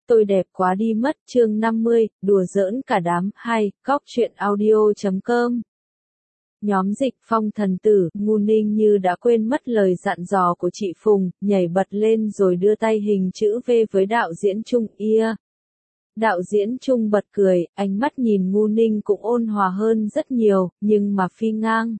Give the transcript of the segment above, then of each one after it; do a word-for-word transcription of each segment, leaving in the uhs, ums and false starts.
tôi đẹp quá đi mất. Chương năm mươi, đùa giỡn cả đám. Hai, góc truyện audio chấm com. Nhóm Dịch Phong thần tử, ngu ninh như đã quên mất lời dặn dò của chị Phùng, nhảy bật lên rồi đưa tay hình chữ V với đạo diễn Trung ia. Đạo diễn Trung bật cười, ánh mắt nhìn ngu ninh cũng ôn hòa hơn rất nhiều, nhưng mà phi ngang.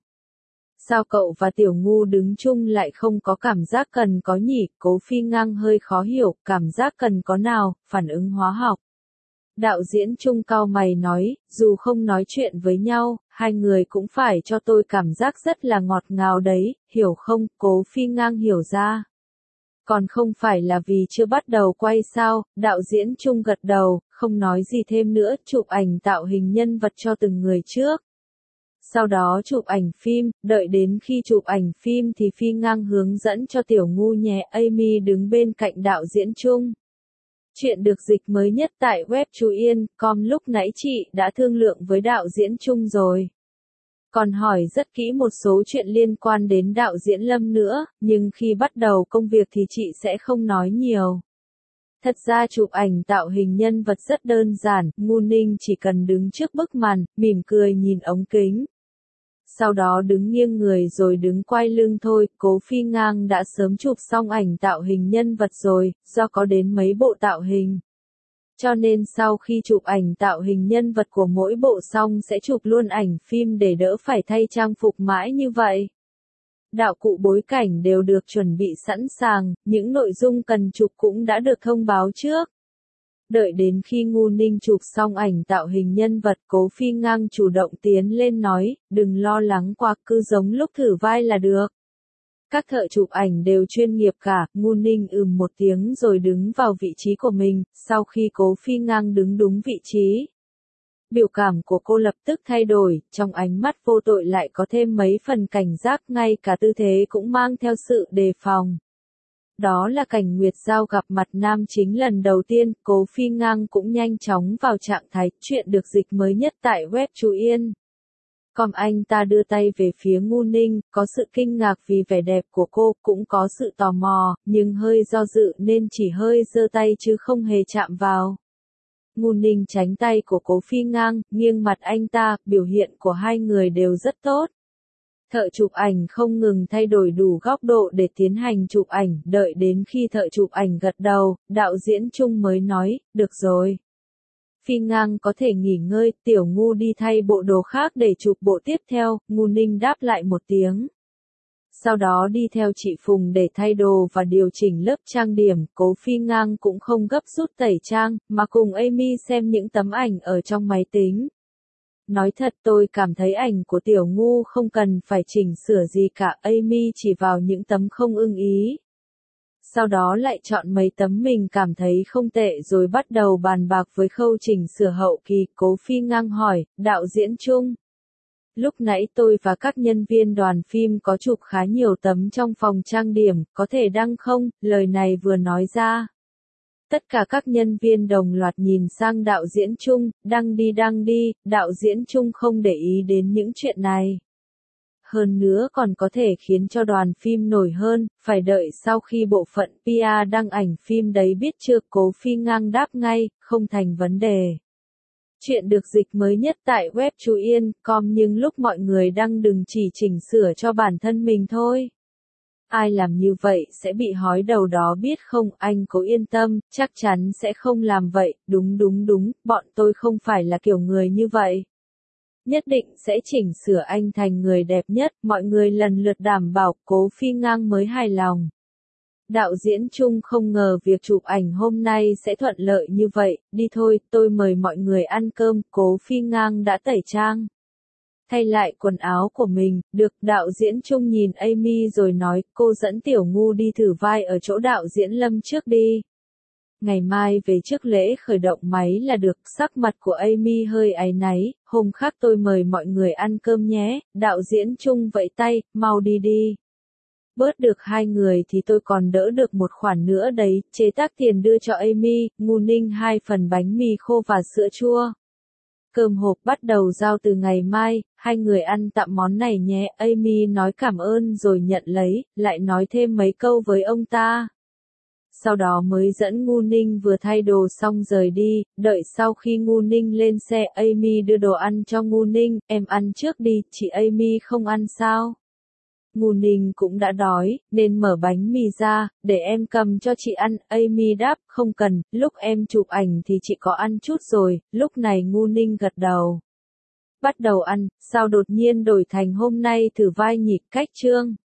Sao cậu và tiểu ngu đứng chung lại không có cảm giác cần có nhỉ? Cố phi ngang hơi khó hiểu, cảm giác cần có nào, phản ứng hóa học. Đạo diễn Trung cau mày nói, dù không nói chuyện với nhau, hai người cũng phải cho tôi cảm giác rất là ngọt ngào đấy, hiểu không? Cố phi ngang hiểu ra. Còn không phải là vì chưa bắt đầu quay sao? Đạo diễn Trung gật đầu, không nói gì thêm nữa, chụp ảnh tạo hình nhân vật cho từng người trước. Sau đó chụp ảnh phim, đợi đến khi chụp ảnh phim thì phi ngang hướng dẫn cho tiểu ngu nhé. Amy đứng bên cạnh đạo diễn Trung. Chuyện được dịch mới nhất tại web chú yên chấm com. Lúc nãy chị đã thương lượng với đạo diễn Trung rồi. Còn hỏi rất kỹ một số chuyện liên quan đến đạo diễn Lâm nữa, nhưng khi bắt đầu công việc thì chị sẽ không nói nhiều. Thật ra chụp ảnh tạo hình nhân vật rất đơn giản, ngu ninh chỉ cần đứng trước bức màn, mỉm cười nhìn ống kính. Sau đó đứng nghiêng người rồi đứng quay lưng thôi. Cố phi ngang đã sớm chụp xong ảnh tạo hình nhân vật rồi, do có đến mấy bộ tạo hình. Cho nên sau khi chụp ảnh tạo hình nhân vật của mỗi bộ xong sẽ chụp luôn ảnh phim để đỡ phải thay trang phục mãi như vậy. Đạo cụ bối cảnh đều được chuẩn bị sẵn sàng, những nội dung cần chụp cũng đã được thông báo trước. Đợi đến khi ngu ninh chụp xong ảnh tạo hình nhân vật, cố phi ngang chủ động tiến lên nói, đừng lo lắng quá, cứ giống lúc thử vai là được. Các thợ chụp ảnh đều chuyên nghiệp cả. Ngu ninh ừm một tiếng rồi đứng vào vị trí của mình. Sau khi cố phi ngang đứng đúng vị trí, biểu cảm của cô lập tức thay đổi, trong ánh mắt vô tội lại có thêm mấy phần cảnh giác, ngay cả tư thế cũng mang theo sự đề phòng. Đó là cảnh Nguyệt Giao gặp mặt nam chính lần đầu tiên. Cố phi ngang cũng nhanh chóng vào trạng thái. Chuyện được dịch mới nhất tại web chú yên chấm com. Anh ta đưa tay về phía ngu ninh, có sự kinh ngạc vì vẻ đẹp của cô, cũng có sự tò mò, nhưng hơi do dự nên chỉ hơi giơ tay chứ không hề chạm vào. Ngu ninh tránh tay của cố phi ngang, nghiêng mặt anh ta, biểu hiện của hai người đều rất tốt. Thợ chụp ảnh không ngừng thay đổi đủ góc độ để tiến hành chụp ảnh, đợi đến khi thợ chụp ảnh gật đầu, đạo diễn Trung mới nói, được rồi. Phi ngang có thể nghỉ ngơi, tiểu ngu đi thay bộ đồ khác để chụp bộ tiếp theo. Ngu ninh đáp lại một tiếng. Sau đó đi theo chị Phùng để thay đồ và điều chỉnh lớp trang điểm. Cố phi ngang cũng không gấp rút tẩy trang, mà cùng Amy xem những tấm ảnh ở trong máy tính. Nói thật tôi cảm thấy ảnh của tiểu ngu không cần phải chỉnh sửa gì cả. Amy chỉ vào những tấm không ưng ý. Sau đó lại chọn mấy tấm mình cảm thấy không tệ rồi bắt đầu bàn bạc với khâu chỉnh sửa hậu kỳ. Cố phi ngang hỏi, đạo diễn Trung. Lúc nãy tôi và các nhân viên đoàn phim có chụp khá nhiều tấm trong phòng trang điểm, có thể đăng không? Lời này vừa nói ra. Tất cả các nhân viên đồng loạt nhìn sang đạo diễn Trung, đăng đi đăng đi, đạo diễn Trung không để ý đến những chuyện này. Hơn nữa còn có thể khiến cho đoàn phim nổi hơn, phải đợi sau khi bộ phận pê e đăng ảnh phim đấy biết chưa? Cố phi ngang đáp ngay, không thành vấn đề. Chuyện được dịch mới nhất tại web chú yên chấm com, nhưng lúc mọi người đăng đừng chỉ chỉnh sửa cho bản thân mình thôi. Ai làm như vậy sẽ bị hói đầu đó biết không? Anh cố yên tâm, chắc chắn sẽ không làm vậy. Đúng đúng đúng, bọn tôi không phải là kiểu người như vậy. Nhất định sẽ chỉnh sửa anh thành người đẹp nhất. Mọi người lần lượt đảm bảo. Cố phi ngang mới hài lòng. Đạo diễn Trung không ngờ việc chụp ảnh hôm nay sẽ thuận lợi như vậy. Đi thôi, tôi mời mọi người ăn cơm. Cố phi ngang đã tẩy trang, thay lại quần áo của mình. Được, đạo diễn Trung nhìn Amy rồi nói, cô dẫn tiểu ngu đi thử vai ở chỗ đạo diễn Lâm trước đi. Ngày mai về trước lễ khởi động máy là được. Sắc mặt của Amy hơi áy náy, hôm khác tôi mời mọi người ăn cơm nhé. Đạo diễn Trung vẫy tay, mau đi đi. Bớt được hai người thì tôi còn đỡ được một khoản nữa đấy. Chế tác tiền đưa cho Amy, ngu ninh hai phần bánh mì khô và sữa chua. Cơm hộp bắt đầu giao từ ngày mai, hai người ăn tạm món này nhé. Amy nói cảm ơn rồi nhận lấy, lại nói thêm mấy câu với ông ta. sau đó mới dẫn Ngu Ninh vừa thay đồ xong rời đi, đợi sau khi Ngu Ninh lên xe Amy đưa đồ ăn cho Ngu Ninh, em ăn trước đi, chị Amy không ăn sao? Ngu Ninh cũng đã đói, nên mở bánh mì ra, để em cầm cho chị ăn, Amy đáp, không cần, lúc em chụp ảnh thì chị có ăn chút rồi, lúc này Ngu Ninh gật đầu. Bắt đầu ăn, sao đột nhiên đổi thành hôm nay thử vai nhỉ, cách chương.